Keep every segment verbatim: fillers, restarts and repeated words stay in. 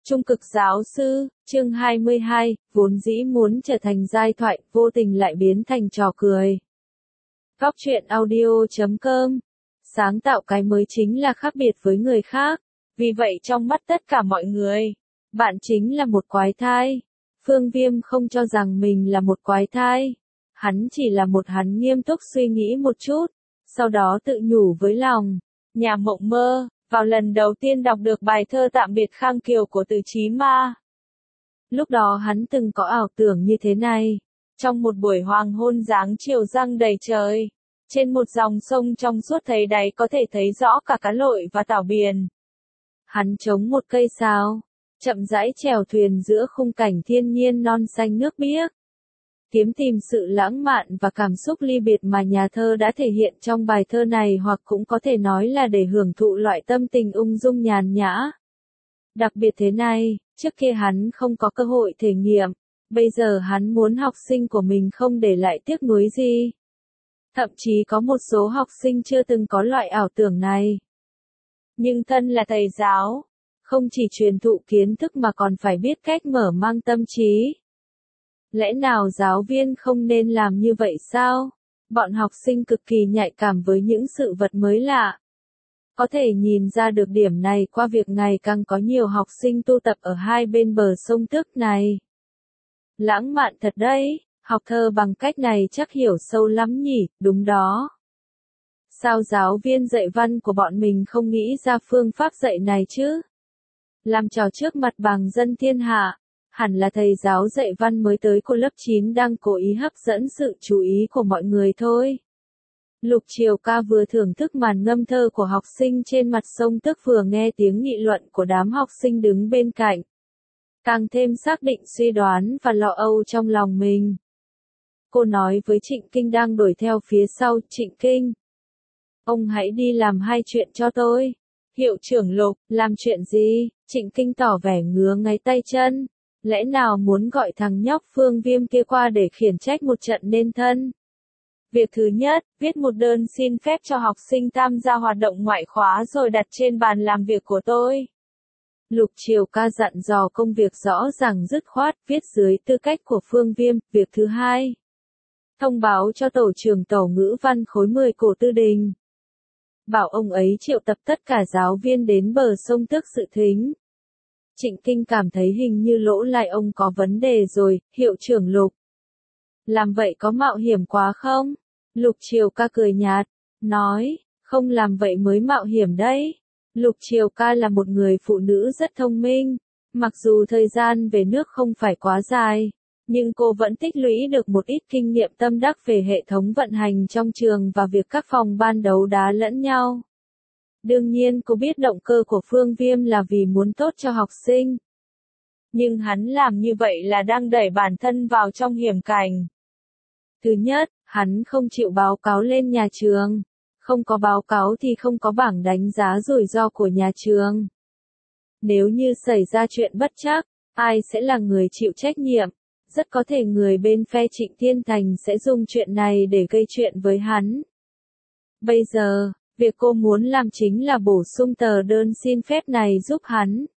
Trung cực giáo sư, chương hai mươi hai, vốn dĩ muốn trở thành giai thoại, vô tình lại biến thành trò cười. Góc truyện audio chấm com. Sáng tạo cái mới chính là khác biệt với người khác. Vì vậy trong mắt tất cả mọi người, bạn chính là một quái thai. Phương Viêm không cho rằng mình là một quái thai. Hắn chỉ là một hắn nghiêm túc suy nghĩ một chút. Sau đó tự nhủ với lòng, nhà mộng mơ. Vào lần đầu tiên đọc được bài thơ Tạm biệt Khang Kiều của Từ Chí Ma. Lúc đó hắn từng có ảo tưởng như thế này. Trong một buổi hoàng hôn dáng chiều răng đầy trời, trên một dòng sông trong suốt thấy đáy có thể thấy rõ cả cá lội và tảo biển. Hắn chống một cây sáo, chậm rãi chèo thuyền giữa khung cảnh thiên nhiên non xanh nước biếc. Kiếm tìm sự lãng mạn và cảm xúc ly biệt mà nhà thơ đã thể hiện trong bài thơ này, hoặc cũng có thể nói là để hưởng thụ loại tâm tình ung dung nhàn nhã. Đặc biệt thế này, trước kia hắn không có cơ hội thể nghiệm, bây giờ hắn muốn học sinh của mình không để lại tiếc nuối gì. Thậm chí có một số học sinh chưa từng có loại ảo tưởng này. Nhưng thân là thầy giáo, không chỉ truyền thụ kiến thức mà còn phải biết cách mở mang tâm trí. Lẽ nào giáo viên không nên làm như vậy sao? Bọn học sinh cực kỳ nhạy cảm với những sự vật mới lạ. Có thể nhìn ra được điểm này qua việc ngày càng có nhiều học sinh tu tập ở hai bên bờ sông Tước này. Lãng mạn thật đấy, học thơ bằng cách này chắc hiểu sâu lắm nhỉ, đúng đó. Sao giáo viên dạy văn của bọn mình không nghĩ ra phương pháp dạy này chứ? Làm trò trước mặt bằng dân thiên hạ. Hẳn là thầy giáo dạy văn mới tới của lớp chín đang cố ý hấp dẫn sự chú ý của mọi người thôi. Lục Triều Ca vừa thưởng thức màn ngâm thơ của học sinh trên mặt sông Tước, vừa nghe tiếng nghị luận của đám học sinh đứng bên cạnh. Càng thêm xác định suy đoán và lo âu trong lòng mình. Cô nói với Trịnh Kinh đang đuổi theo phía sau, Trịnh Kinh. Ông hãy đi làm hai chuyện cho tôi. Hiệu trưởng Lục, làm chuyện gì? Trịnh Kinh tỏ vẻ ngứa ngáy tay chân. Lẽ nào muốn gọi thằng nhóc Phương Viêm kia qua để khiển trách một trận nên thân? Việc thứ nhất, viết một đơn xin phép cho học sinh tham gia hoạt động ngoại khóa rồi đặt trên bàn làm việc của tôi. Lục Triều Ca dặn dò công việc rõ ràng dứt khoát, viết dưới tư cách của Phương Viêm. Việc thứ hai, thông báo cho tổ trưởng tổ ngữ văn khối mười Cổ Tư Đình. Bảo ông ấy triệu tập tất cả giáo viên đến bờ sông Tước dự thính. Trịnh Kinh cảm thấy hình như lỗ tai ông có vấn đề rồi, hiệu trưởng Lục. Làm vậy có mạo hiểm quá không? Lục Triều Ca cười nhạt, nói, không làm vậy mới mạo hiểm đấy. Lục Triều Ca là một người phụ nữ rất thông minh, mặc dù thời gian về nước không phải quá dài, nhưng cô vẫn tích lũy được một ít kinh nghiệm tâm đắc về hệ thống vận hành trong trường và việc các phòng ban đấu đá lẫn nhau. Đương nhiên cô biết động cơ của Phương Viêm là vì muốn tốt cho học sinh. Nhưng hắn làm như vậy là đang đẩy bản thân vào trong hiểm cảnh. Thứ nhất, hắn không chịu báo cáo lên nhà trường. Không có báo cáo thì không có bảng đánh giá rủi ro của nhà trường. Nếu như xảy ra chuyện bất trắc, ai sẽ là người chịu trách nhiệm? Rất có thể người bên phe Trịnh Thiên Thành sẽ dùng chuyện này để gây chuyện với hắn. Bây giờ, việc cô muốn làm chính là bổ sung tờ đơn xin phép này giúp hắn.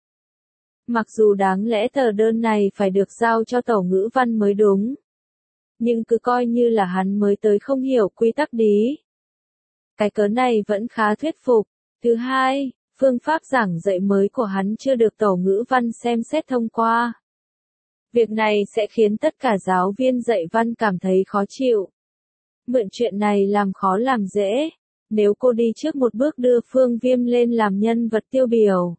Mặc dù đáng lẽ tờ đơn này phải được giao cho tổ ngữ văn mới đúng. Nhưng cứ coi như là hắn mới tới không hiểu quy tắc đi. Cái cớ này vẫn khá thuyết phục. Thứ hai, phương pháp giảng dạy mới của hắn chưa được tổ ngữ văn xem xét thông qua. Việc này sẽ khiến tất cả giáo viên dạy văn cảm thấy khó chịu. Mượn chuyện này làm khó làm dễ. Nếu cô đi trước một bước đưa Phương Viêm lên làm nhân vật tiêu biểu,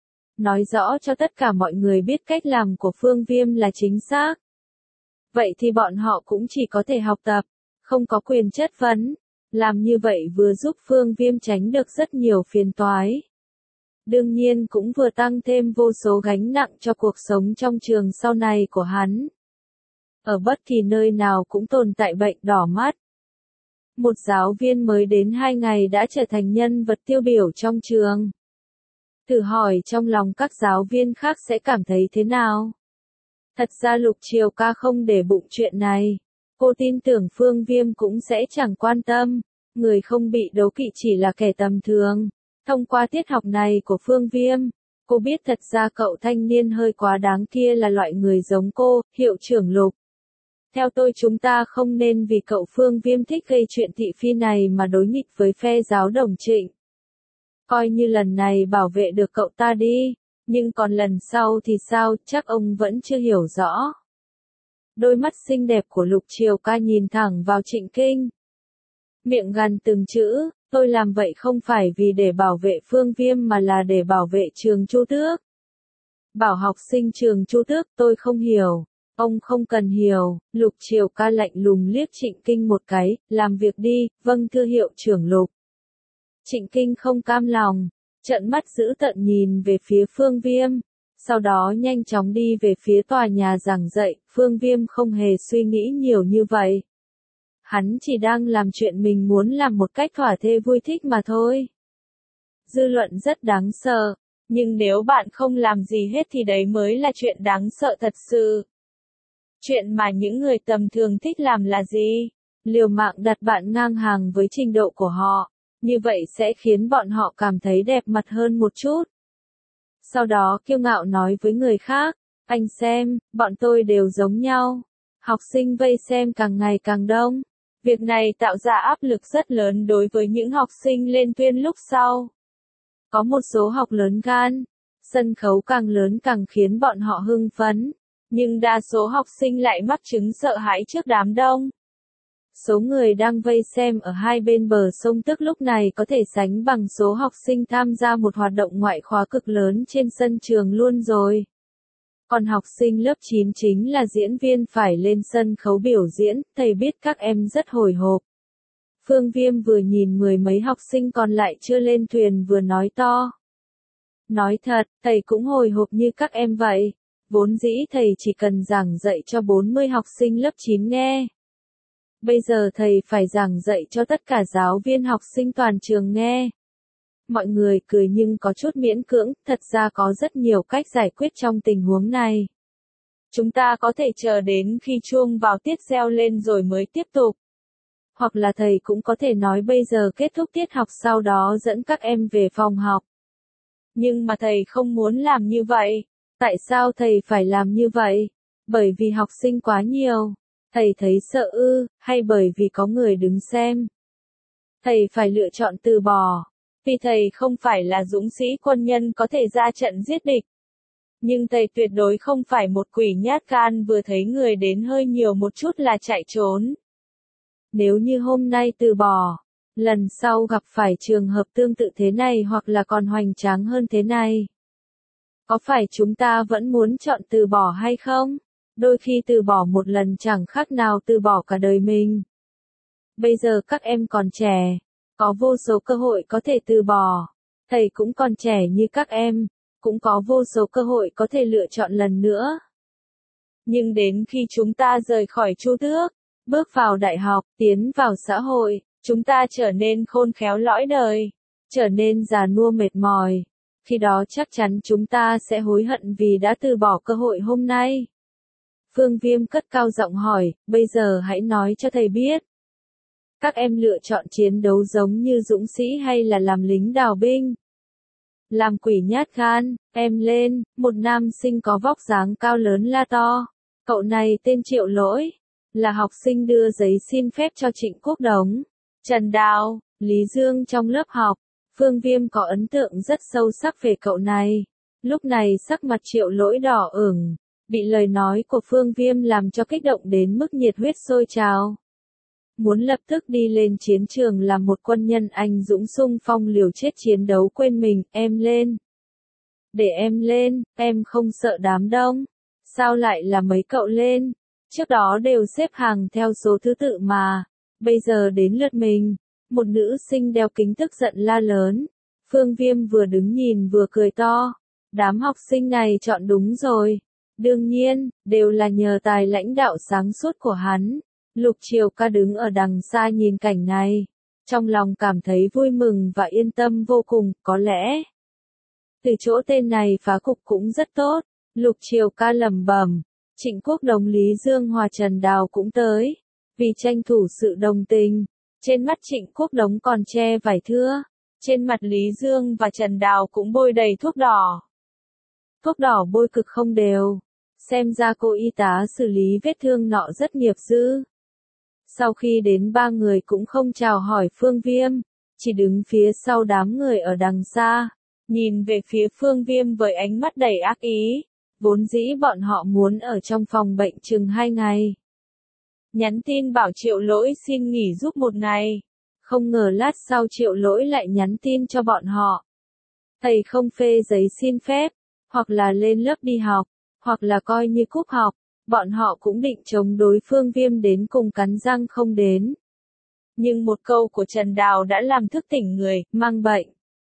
nói rõ cho tất cả mọi người biết cách làm của Phương Viêm là chính xác, vậy thì bọn họ cũng chỉ có thể học tập, không có quyền chất vấn. Làm như vậy vừa giúp Phương Viêm tránh được rất nhiều phiền toái. Đương nhiên cũng vừa tăng thêm vô số gánh nặng cho cuộc sống trong trường sau này của hắn. Ở bất kỳ nơi nào cũng tồn tại bệnh đỏ mắt. Một giáo viên mới đến hai ngày đã trở thành nhân vật tiêu biểu trong trường. Thử hỏi trong lòng các giáo viên khác sẽ cảm thấy thế nào? Thật ra Lục Triều Ca không để bụng chuyện này. Cô tin tưởng Phương Viêm cũng sẽ chẳng quan tâm. Người không bị đố kỵ chỉ là kẻ tầm thường. Thông qua tiết học này của Phương Viêm, Cô biết thật ra cậu thanh niên hơi quá đáng kia là loại người giống cô, hiệu trưởng Lục. Theo tôi chúng ta không nên vì cậu Phương Viêm thích gây chuyện thị phi này mà đối nghịch với phe giáo đồng Trịnh. Coi như lần này bảo vệ được cậu ta đi, nhưng còn lần sau thì sao, chắc ông vẫn chưa hiểu rõ. Đôi mắt xinh đẹp của Lục Triều Ca nhìn thẳng vào Trịnh Kinh. Miệng gằn từng chữ, tôi làm vậy không phải vì để bảo vệ Phương Viêm mà là để bảo vệ trường Chu Tước. Bảo học sinh trường Chu Tước tôi không hiểu. Ông không cần hiểu, Lục Triều Ca lạnh lùng liếc Trịnh Kinh một cái, làm việc đi, vâng thưa hiệu trưởng Lục. Trịnh Kinh không cam lòng, trợn mắt dữ tợn nhìn về phía Phương Viêm, sau đó nhanh chóng đi về phía tòa nhà giảng dạy, Phương Viêm không hề suy nghĩ nhiều như vậy. Hắn chỉ đang làm chuyện mình muốn làm một cách thỏa thê vui thích mà thôi. Dư luận rất đáng sợ, nhưng nếu bạn không làm gì hết thì đấy mới là chuyện đáng sợ thật sự. Chuyện mà những người tầm thường thích làm là gì? Liều mạng đặt bạn ngang hàng với trình độ của họ, như vậy sẽ khiến bọn họ cảm thấy đẹp mặt hơn một chút. Sau đó kiêu ngạo nói với người khác, anh xem, bọn tôi đều giống nhau. Học sinh vây xem càng ngày càng đông. Việc này tạo ra áp lực rất lớn đối với những học sinh lên tuyên lúc sau. Có một số học lớn gan, sân khấu càng lớn càng khiến bọn họ hưng phấn, nhưng đa số học sinh lại mắc chứng sợ hãi trước đám đông. Số người đang vây xem ở hai bên bờ sông Tức lúc này có thể sánh bằng số học sinh tham gia một hoạt động ngoại khóa cực lớn trên sân trường luôn rồi. Còn học sinh lớp chín chính là diễn viên phải lên sân khấu biểu diễn, thầy biết các em rất hồi hộp. Phương Viêm vừa nhìn mười mấy học sinh còn lại chưa lên thuyền vừa nói to. Nói thật, thầy cũng hồi hộp như các em vậy. Vốn dĩ thầy chỉ cần giảng dạy cho bốn mươi học sinh lớp chín nghe. Bây giờ thầy phải giảng dạy cho tất cả giáo viên học sinh toàn trường nghe. Mọi người cười nhưng có chút miễn cưỡng, thật ra có rất nhiều cách giải quyết trong tình huống này. Chúng ta có thể chờ đến khi chuông vào tiết reo lên rồi mới tiếp tục. Hoặc là thầy cũng có thể nói bây giờ kết thúc tiết học sau đó dẫn các em về phòng học. Nhưng mà thầy không muốn làm như vậy. Tại sao thầy phải làm như vậy? Bởi vì học sinh quá nhiều. Thầy thấy sợ ư, hay bởi vì có người đứng xem? Thầy phải lựa chọn từ bỏ. Vì thầy không phải là dũng sĩ quân nhân có thể ra trận giết địch. Nhưng thầy tuyệt đối không phải một quỷ nhát gan vừa thấy người đến hơi nhiều một chút là chạy trốn. Nếu như hôm nay từ bỏ, lần sau gặp phải trường hợp tương tự thế này hoặc là còn hoành tráng hơn thế này. Có phải chúng ta vẫn muốn chọn từ bỏ hay không? Đôi khi từ bỏ một lần chẳng khác nào từ bỏ cả đời mình. Bây giờ các em còn trẻ, có vô số cơ hội có thể từ bỏ. Thầy cũng còn trẻ như các em, cũng có vô số cơ hội có thể lựa chọn lần nữa. Nhưng đến khi chúng ta rời khỏi Chu Tước, bước vào đại học, tiến vào xã hội, chúng ta trở nên khôn khéo lõi đời, trở nên già nua mệt mỏi. Khi đó chắc chắn chúng ta sẽ hối hận vì đã từ bỏ cơ hội hôm nay. Phương Viêm cất cao giọng hỏi, bây giờ hãy nói cho thầy biết. Các em lựa chọn chiến đấu giống như dũng sĩ hay là làm lính đào binh? Làm quỷ nhát gan, em lên, một nam sinh có vóc dáng cao lớn la to. Cậu này tên Triệu Lỗi, là học sinh đưa giấy xin phép cho Trịnh Quốc Đống, Trần Đào, Lý Dương trong lớp học. Phương Viêm có ấn tượng rất sâu sắc về cậu này. Lúc này sắc mặt Triệu Lỗi đỏ ửng, bị lời nói của Phương Viêm làm cho kích động đến mức nhiệt huyết sôi trào. Muốn lập tức đi lên chiến trường làm một quân nhân anh dũng xung phong liều chết chiến đấu quên mình, em lên. Để em lên, em không sợ đám đông. Sao lại là mấy cậu lên? Trước đó đều xếp hàng theo số thứ tự mà. Bây giờ đến lượt mình. Một nữ sinh đeo kính tức giận la lớn. Phương Viêm vừa đứng nhìn vừa cười to. Đám học sinh này chọn đúng rồi. Đương nhiên, đều là nhờ tài lãnh đạo sáng suốt của hắn. Lục Triều Ca đứng ở đằng xa nhìn cảnh này. Trong lòng cảm thấy vui mừng và yên tâm vô cùng, có lẽ. Từ chỗ tên này phá cục cũng rất tốt. Lục Triều Ca lẩm bẩm. Trịnh Quốc Đống, Lý Dương Hòa, Trần Đào cũng tới. Vì tranh thủ sự đồng tình. Trên mắt Trịnh Quốc Đống còn che vải thưa. Trên mặt Lý Dương và Trần Đào cũng bôi đầy thuốc đỏ. thuốc đỏ bôi cực không đều. Xem ra cô y tá xử lý vết thương nọ rất nghiệp dư. Sau khi đến ba người cũng không chào hỏi Phương Viêm, chỉ đứng phía sau đám người ở đằng xa, nhìn về phía Phương Viêm với ánh mắt đầy ác ý. Vốn dĩ bọn họ muốn ở trong phòng bệnh chừng hai ngày. Nhắn tin bảo Triệu Lỗi xin nghỉ giúp một ngày. Không ngờ lát sau Triệu Lỗi lại nhắn tin cho bọn họ. Thầy không phê giấy xin phép, hoặc là lên lớp đi học, hoặc là coi như cúp học, bọn họ cũng định chống đối Phương Viêm đến cùng cắn răng không đến. Nhưng một câu của Trần Đào đã làm thức tỉnh người, mang bệnh.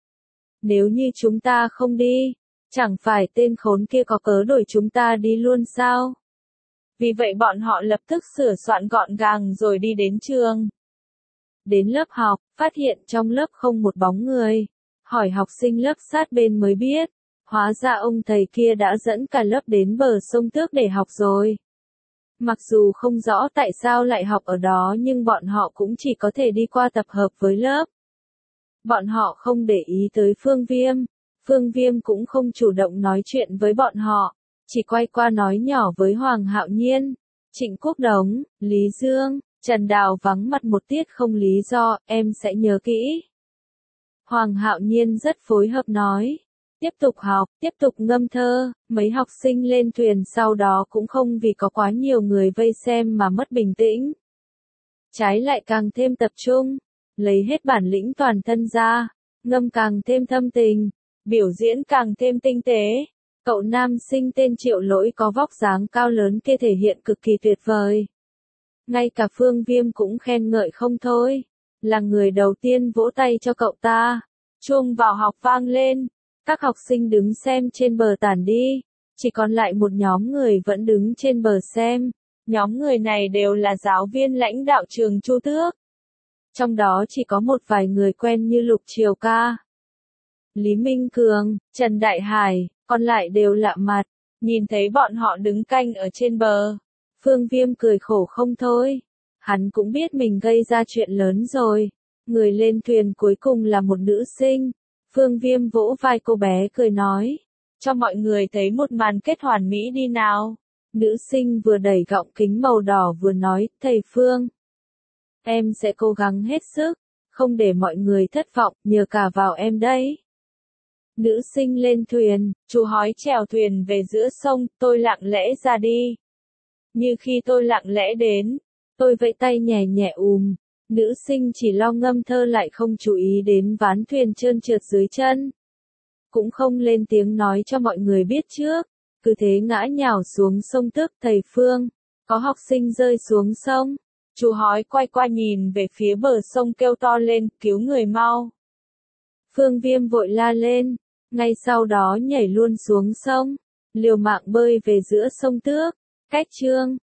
Nếu như chúng ta không đi, chẳng phải tên khốn kia có cớ đuổi chúng ta đi luôn sao? Vì vậy bọn họ lập tức sửa soạn gọn gàng rồi đi đến trường. Đến lớp học, phát hiện trong lớp không một bóng người. Hỏi học sinh lớp sát bên mới biết, hóa ra ông thầy kia đã dẫn cả lớp đến bờ sông Tước để học rồi. Mặc dù không rõ tại sao lại học ở đó nhưng bọn họ cũng chỉ có thể đi qua tập hợp với lớp. Bọn họ không để ý tới Phương Viêm. Phương Viêm cũng không chủ động nói chuyện với bọn họ, chỉ quay qua nói nhỏ với Hoàng Hạo Nhiên, Trịnh Quốc Đống, Lý Dương, Trần Đào vắng mặt một tiết không lý do, em sẽ nhớ kỹ. Hoàng Hạo Nhiên rất phối hợp nói, tiếp tục học, tiếp tục ngâm thơ, mấy học sinh lên thuyền sau đó cũng không vì có quá nhiều người vây xem mà mất bình tĩnh. Trái lại càng thêm tập trung, lấy hết bản lĩnh toàn thân ra, ngâm càng thêm thâm tình, biểu diễn càng thêm tinh tế. Cậu nam sinh tên Triệu Lỗi có vóc dáng cao lớn kia thể hiện cực kỳ tuyệt vời. Ngay cả Phương Viêm cũng khen ngợi không thôi, là người đầu tiên vỗ tay cho cậu ta. Chuông vào học vang lên, các học sinh đứng xem trên bờ tản đi, chỉ còn lại một nhóm người vẫn đứng trên bờ xem. Nhóm người này đều là giáo viên lãnh đạo trường Chu Tước. Trong đó chỉ có một vài người quen như Lục Triều Ca, Lý Minh Cường, Trần Đại Hải, còn lại đều lạ mặt. Nhìn thấy bọn họ đứng canh ở trên bờ, Phương Viêm cười khổ không thôi. Hắn cũng biết mình gây ra chuyện lớn rồi. Người lên thuyền cuối cùng là một nữ sinh. Phương Viêm vỗ vai cô bé cười nói, cho mọi người thấy một màn kết hoàn mỹ đi nào. Nữ sinh vừa đẩy gọng kính màu đỏ vừa nói, thầy Phương, em sẽ cố gắng hết sức, không để mọi người thất vọng, nhờ cả vào em đấy. Nữ sinh lên thuyền, chú hói chèo thuyền về giữa sông, tôi lặng lẽ ra đi. Như khi tôi lặng lẽ đến, tôi vẫy tay nhẹ nhẹ ùm. Nữ sinh chỉ lo ngâm thơ lại không chú ý đến ván thuyền trơn trượt dưới chân. Cũng không lên tiếng nói cho mọi người biết trước, cứ thế ngã nhào xuống sông Tước. Thầy Phương, có học sinh rơi xuống sông. Chú hói quay qua nhìn về phía bờ sông kêu to lên, cứu người mau. Phương Viêm vội la lên, ngay sau đó nhảy luôn xuống sông, liều mạng bơi về giữa sông Tước. Cách chương